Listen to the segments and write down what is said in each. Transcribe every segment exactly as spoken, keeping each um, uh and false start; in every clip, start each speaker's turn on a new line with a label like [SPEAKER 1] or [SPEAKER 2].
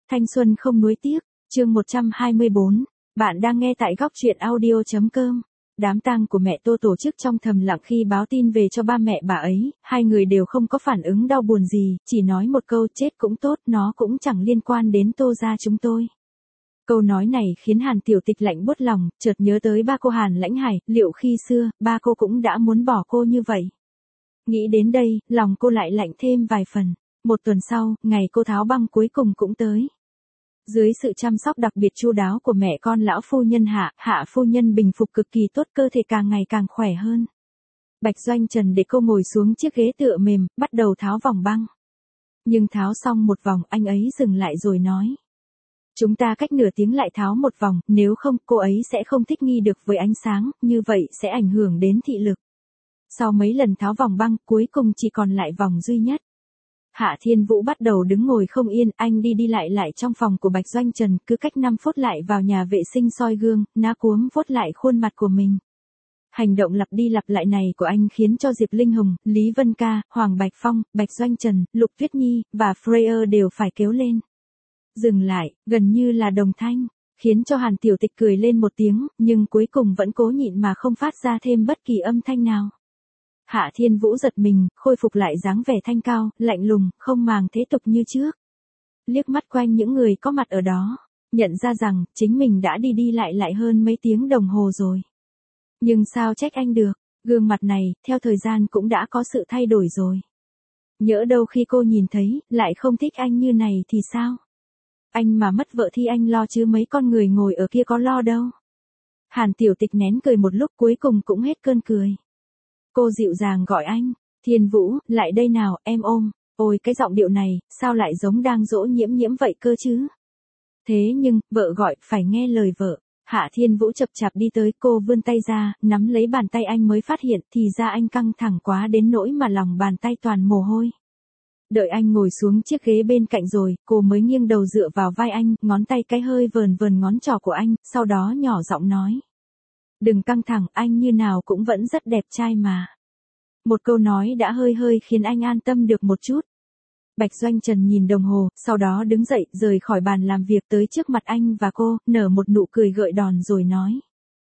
[SPEAKER 1] Thanh xuân không nuối tiếc, chương một trăm hai mươi bốn. Bạn đang nghe tại góc truyện audio.com. Đám tang của mẹ Tô tổ chức trong thầm lặng khi báo tin về cho ba mẹ bà ấy, hai người đều không có phản ứng đau buồn gì, chỉ nói một câu chết cũng tốt, nó cũng chẳng liên quan đến Tô gia chúng tôi. Câu nói này khiến Hàn Tiểu Tịch lạnh buốt lòng, chợt nhớ tới ba cô Hàn Lãnh Hải, liệu khi xưa, ba cô cũng đã muốn bỏ cô như vậy. Nghĩ đến đây, lòng cô lại lạnh thêm vài phần. Một tuần sau, ngày cô tháo băng cuối cùng cũng tới. Dưới sự chăm sóc đặc biệt chu đáo của mẹ con lão phu nhân Hạ, Hạ phu nhân bình phục cực kỳ tốt, cơ thể càng ngày càng khỏe hơn. Bạch Doanh Trần để cô ngồi xuống chiếc ghế tựa mềm, bắt đầu tháo vòng băng. Nhưng tháo xong một vòng, anh ấy dừng lại rồi nói. Chúng ta cách nửa tiếng lại tháo một vòng, nếu không, cô ấy sẽ không thích nghi được với ánh sáng, như vậy sẽ ảnh hưởng đến thị lực. Sau mấy lần tháo vòng băng, cuối cùng chỉ còn lại vòng duy nhất. Hạ Thiên Vũ bắt đầu đứng ngồi không yên, anh đi đi lại lại trong phòng của Bạch Doanh Trần, cứ cách năm phút lại vào nhà vệ sinh soi gương, ná cuống vuốt lại khuôn mặt của mình. Hành động lặp đi lặp lại này của anh khiến cho Diệp Linh Hồng, Lý Vân Ca, Hoàng Bạch Phong, Bạch Doanh Trần, Lục Tuyết Nhi, và Freya đều phải kêu lên. Dừng lại, gần như là đồng thanh, khiến cho Hàn Tiểu Tịch cười lên một tiếng, nhưng cuối cùng vẫn cố nhịn mà không phát ra thêm bất kỳ âm thanh nào. Hạ Thiên Vũ giật mình, khôi phục lại dáng vẻ thanh cao, lạnh lùng, không màng thế tục như trước. Liếc mắt quanh những người có mặt ở đó, nhận ra rằng, chính mình đã đi đi lại lại hơn mấy tiếng đồng hồ rồi. Nhưng sao trách anh được, gương mặt này, theo thời gian cũng đã có sự thay đổi rồi. Nhỡ đâu khi cô nhìn thấy, lại không thích anh như này thì sao? Anh mà mất vợ thì anh lo chứ mấy con người ngồi ở kia có lo đâu. Hàn Tiểu Tịch nén cười một lúc, cuối cùng cũng hết cơn cười. Cô dịu dàng gọi anh, Thiên Vũ, lại đây nào, em ôm. Ôi cái giọng điệu này, sao lại giống đang dỗ Nhiễm Nhiễm vậy cơ chứ? Thế nhưng, vợ gọi, phải nghe lời vợ. Hạ Thiên Vũ chập chạp đi tới, cô vươn tay ra, nắm lấy bàn tay anh mới phát hiện, thì ra anh căng thẳng quá đến nỗi mà lòng bàn tay toàn mồ hôi. Đợi anh ngồi xuống chiếc ghế bên cạnh rồi, cô mới nghiêng đầu dựa vào vai anh, ngón tay cái hơi vờn vờn ngón trỏ của anh, sau đó nhỏ giọng nói. Đừng căng thẳng, anh như nào cũng vẫn rất đẹp trai mà. Một câu nói đã hơi hơi khiến anh an tâm được một chút. Bạch Doanh Trần nhìn đồng hồ, sau đó đứng dậy, rời khỏi bàn làm việc tới trước mặt anh và cô, nở một nụ cười gợi đòn rồi nói.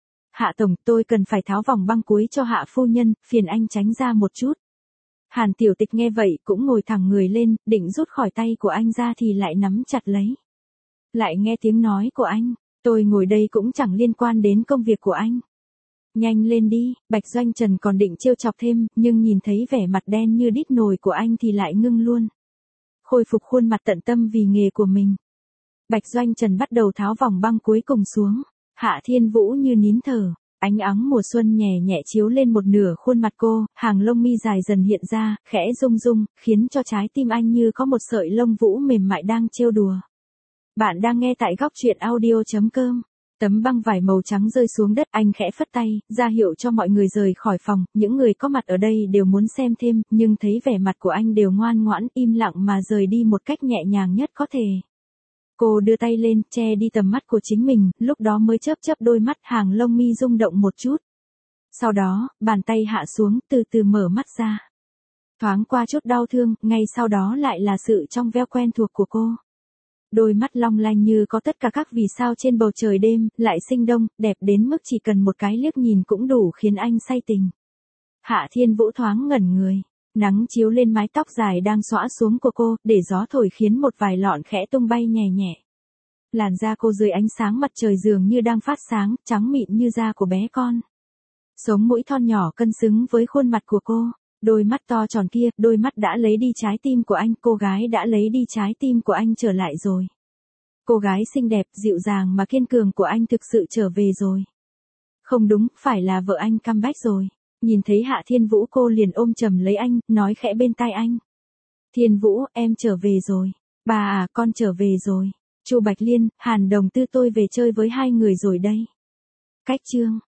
[SPEAKER 1] Hạ Tổng, tôi cần phải tháo vòng băng cuối cho Hạ Phu Nhân, phiền anh tránh ra một chút. Hàn Tiểu Tịch nghe vậy, cũng ngồi thẳng người lên, định rút khỏi tay của anh ra thì lại nắm chặt lấy. Lại nghe tiếng nói của anh. Tôi ngồi đây cũng chẳng liên quan đến công việc của anh. Nhanh lên đi, Bạch Doanh Trần còn định trêu chọc thêm, nhưng nhìn thấy vẻ mặt đen như đít nồi của anh thì lại ngưng luôn. Khôi phục khuôn mặt tận tâm vì nghề của mình. Bạch Doanh Trần bắt đầu tháo vòng băng cuối cùng xuống. Hạ Thiên Vũ như nín thở, ánh ắng mùa xuân nhẹ nhẹ chiếu lên một nửa khuôn mặt cô, hàng lông mi dài dần hiện ra, khẽ rung rung, khiến cho trái tim anh như có một sợi lông vũ mềm mại đang trêu đùa. Bạn đang nghe tại góc truyện audio.com. Tấm băng vải màu trắng rơi xuống đất, anh khẽ phất tay, ra hiệu cho mọi người rời khỏi phòng, những người có mặt ở đây đều muốn xem thêm, nhưng thấy vẻ mặt của anh đều ngoan ngoãn, im lặng mà rời đi một cách nhẹ nhàng nhất có thể. Cô đưa tay lên, che đi tầm mắt của chính mình, lúc đó mới chớp chớp đôi mắt, hàng lông mi rung động một chút. Sau đó, bàn tay hạ xuống, từ từ mở mắt ra. Thoáng qua chút đau thương, ngay sau đó lại là sự trong veo quen thuộc của cô. Đôi mắt long lanh như có tất cả các vì sao trên bầu trời đêm, lại sinh đông, đẹp đến mức chỉ cần một cái liếc nhìn cũng đủ khiến anh say tình. Hạ Thiên Vũ thoáng ngẩn người, nắng chiếu lên mái tóc dài đang xõa xuống của cô, để gió thổi khiến một vài lọn khẽ tung bay nhẹ nhẹ. Làn da cô dưới ánh sáng mặt trời dường như đang phát sáng, trắng mịn như da của bé con. Sống mũi thon nhỏ cân xứng với khuôn mặt của cô. Đôi mắt to tròn kia, đôi mắt đã lấy đi trái tim của anh, cô gái đã lấy đi trái tim của anh trở lại rồi. Cô gái xinh đẹp, dịu dàng mà kiên cường của anh thực sự trở về rồi. Không đúng, phải là vợ anh comeback rồi. Nhìn thấy Hạ Thiên Vũ cô liền ôm chầm lấy anh, nói khẽ bên tai anh. Thiên Vũ, em trở về rồi. Bà à, con trở về rồi. Chu Bạch Liên, Hàn Đồng Tư tôi về chơi với hai người rồi đây. Cách chương.